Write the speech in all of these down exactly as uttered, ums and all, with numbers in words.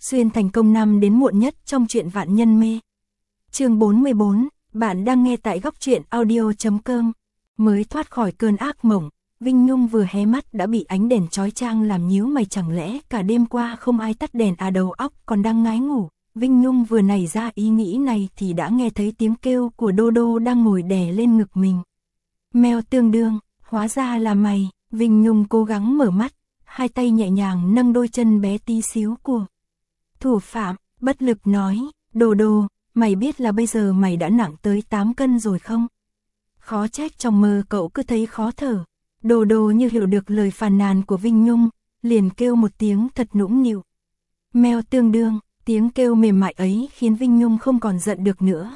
xuyên thành công năm đến muộn nhất trong truyện vạn nhân mê. Chương bốn mươi bốn, bạn đang nghe tại góc truyện audio chấm com. Mới thoát khỏi cơn ác mộng, Vinh Nhung vừa hé mắt đã bị ánh đèn chói chang làm nhíu mày, chẳng lẽ cả đêm qua không ai tắt đèn à, đầu óc còn đang ngái ngủ. Vinh Nhung vừa nảy ra ý nghĩ này thì đã nghe thấy tiếng kêu của Đô Đô đang ngồi đè lên ngực mình. Mèo tương đương, hóa ra là mày. Vinh Nhung cố gắng mở mắt, hai tay nhẹ nhàng nâng đôi chân bé tí xíu của thủ phạm, bất lực nói, Đô Đô, mày biết là bây giờ mày đã nặng tới tám cân rồi không? Khó trách trong mơ cậu cứ thấy khó thở. Đô Đô như hiểu được lời phàn nàn của Vinh Nhung, liền kêu một tiếng thật nũng nịu. Mèo tương đương, tiếng kêu mềm mại ấy khiến Vinh Nhung không còn giận được nữa.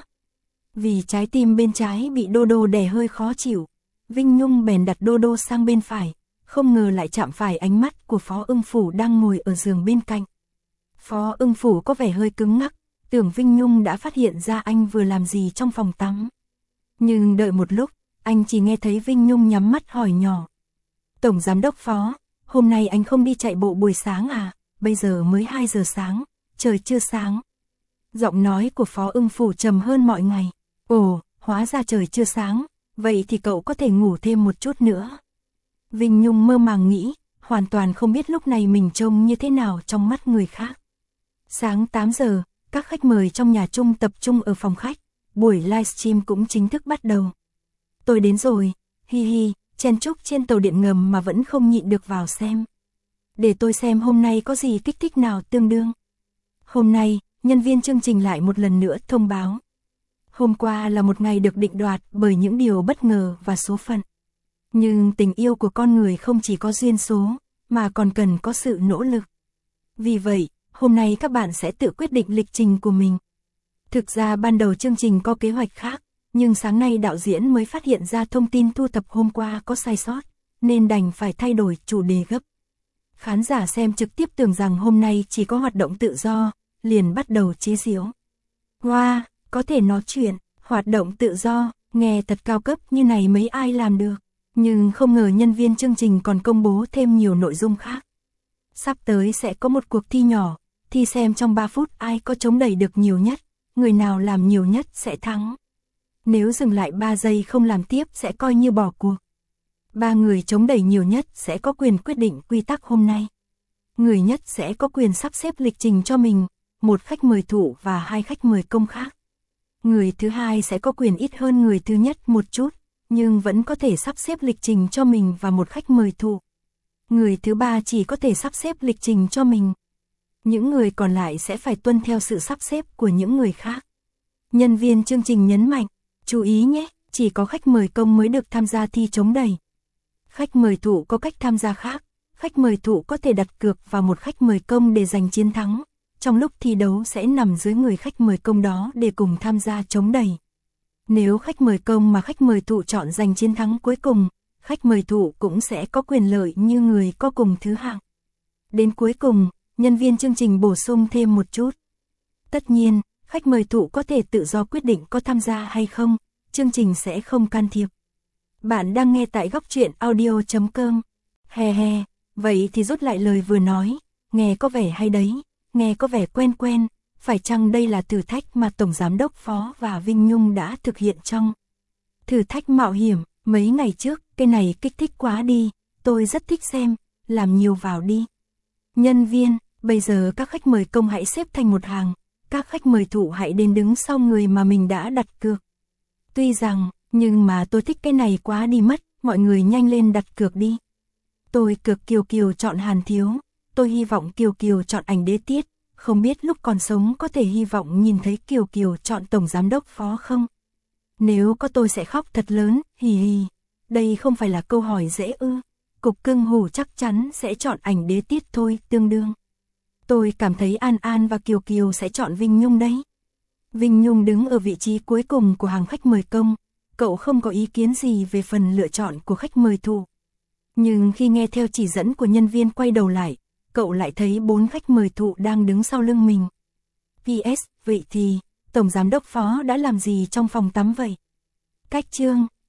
Vì trái tim bên trái bị Đô Đô đè hơi khó chịu, Vinh Nhung bèn đặt Đô Đô sang bên phải, không ngờ lại chạm phải ánh mắt của Phó Ưng Phủ đang ngồi ở giường bên cạnh. Phó Ưng Phủ có vẻ hơi cứng ngắc, tưởng Vinh Nhung đã phát hiện ra anh vừa làm gì trong phòng tắm. Nhưng đợi một lúc, anh chỉ nghe thấy Vinh Nhung nhắm mắt hỏi nhỏ. Tổng Giám đốc Phó, hôm nay anh không đi chạy bộ buổi sáng à, bây giờ mới hai giờ sáng, trời chưa sáng. Giọng nói của Phó Ưng Phủ trầm hơn mọi ngày. Ồ, hóa ra trời chưa sáng, vậy thì cậu có thể ngủ thêm một chút nữa. Vinh Nhung mơ màng nghĩ, hoàn toàn không biết lúc này mình trông như thế nào trong mắt người khác. Sáng tám giờ, các khách mời trong nhà chung tập trung ở phòng khách, buổi livestream cũng chính thức bắt đầu. Tôi đến rồi, hi hi, chen chúc trên tàu điện ngầm mà vẫn không nhịn được vào xem. Để tôi xem hôm nay có gì kích thích nào tương đương. Hôm nay, nhân viên chương trình lại một lần nữa thông báo. Hôm qua là một ngày được định đoạt bởi những điều bất ngờ và số phận. Nhưng tình yêu của con người không chỉ có duyên số, mà còn cần có sự nỗ lực. Vì vậy, hôm nay các bạn sẽ tự quyết định lịch trình của mình. Thực ra ban đầu chương trình có kế hoạch khác, nhưng sáng nay đạo diễn mới phát hiện ra thông tin thu thập hôm qua có sai sót, nên đành phải thay đổi chủ đề gấp. Khán giả xem trực tiếp tưởng rằng hôm nay chỉ có hoạt động tự do, liền bắt đầu chế giễu. Wow, có thể nói chuyện, hoạt động tự do, nghe thật cao cấp như này mấy ai làm được. Nhưng không ngờ nhân viên chương trình còn công bố thêm nhiều nội dung khác. Sắp tới sẽ có một cuộc thi nhỏ, thi xem trong ba phút ai có chống đẩy được nhiều nhất, người nào làm nhiều nhất sẽ thắng. Nếu dừng lại ba giây không làm tiếp sẽ coi như bỏ cuộc. Ba người chống đẩy nhiều nhất sẽ có quyền quyết định quy tắc hôm nay. Người nhất sẽ có quyền sắp xếp lịch trình cho mình, một khách mời thủ và hai khách mời công khác. Người thứ hai sẽ có quyền ít hơn người thứ nhất một chút, nhưng vẫn có thể sắp xếp lịch trình cho mình và một khách mời thủ. Người thứ ba chỉ có thể sắp xếp lịch trình cho mình. Những người còn lại sẽ phải tuân theo sự sắp xếp của những người khác. Nhân viên chương trình nhấn mạnh, chú ý nhé, chỉ có khách mời công mới được tham gia thi chống đẩy. Khách mời thủ có cách tham gia khác, khách mời thủ có thể đặt cược vào một khách mời công để giành chiến thắng. Trong lúc thi đấu sẽ nằm dưới người khách mời công đó để cùng tham gia chống đẩy. Nếu khách mời công mà khách mời thủ chọn giành chiến thắng cuối cùng, khách mời thủ cũng sẽ có quyền lợi như người có cùng thứ hạng. Đến cuối cùng, nhân viên chương trình bổ sung thêm một chút. Tất nhiên, khách mời thủ có thể tự do quyết định có tham gia hay không, chương trình sẽ không can thiệp. Bạn đang nghe tại góc truyện audio chấm com. He he, vậy thì rút lại lời vừa nói, nghe có vẻ hay đấy, nghe có vẻ quen quen. Phải chăng đây là thử thách mà Tổng Giám đốc Phó và Vinh Nhung đã thực hiện trong thử thách mạo hiểm mấy ngày trước, cái này kích thích quá đi, tôi rất thích xem, làm nhiều vào đi. Nhân viên, bây giờ các khách mời công hãy xếp thành một hàng, các khách mời thủ hãy đến đứng sau người mà mình đã đặt cược. Tuy rằng, nhưng mà tôi thích cái này quá đi mất, mọi người nhanh lên đặt cược đi. Tôi cược Kiều Kiều chọn Hàn Thiếu, tôi hy vọng Kiều Kiều chọn Ảnh Đế Tiết. Không biết lúc còn sống có thể hy vọng nhìn thấy Kiều Kiều chọn Tổng Giám đốc Phó không? Nếu có tôi sẽ khóc thật lớn, hì hì. Đây không phải là câu hỏi dễ ư. Cục Cưng Hủ chắc chắn sẽ chọn Ảnh Đế Tiết thôi, tương đương. Tôi cảm thấy An An và Kiều Kiều sẽ chọn Vinh Nhung đấy. Vinh Nhung đứng ở vị trí cuối cùng của hàng khách mời công. Cậu không có ý kiến gì về phần lựa chọn của khách mời thủ. Nhưng khi nghe theo chỉ dẫn của nhân viên quay đầu lại, cậu lại thấy bốn khách mời thụ đang đứng sau lưng mình. pê ét, vậy thì, Tổng Giám đốc Phó đã làm gì trong phòng tắm vậy? Cách chương,